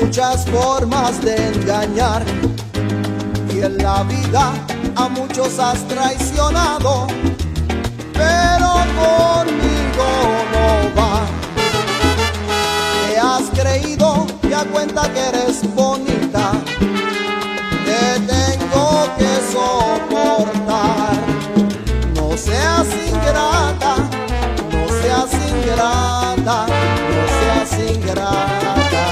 muchas formas de engañar y en la vida a muchos has traicionado, pero conmigo no va. Te has creído que a cuenta que eres bonita, te tengo que soportar. No seas ingrata, no seas ingrata, no seas ingrata.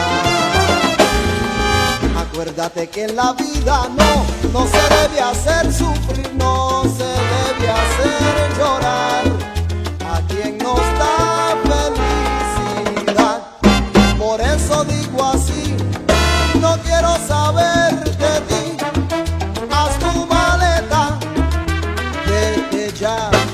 Acuérdate que en la vida no se debe hacer sufrir, no se debe hacer llorar a quien nos da felicidad. Por eso digo así, no quiero saber de ti, haz tu maleta, vete ya.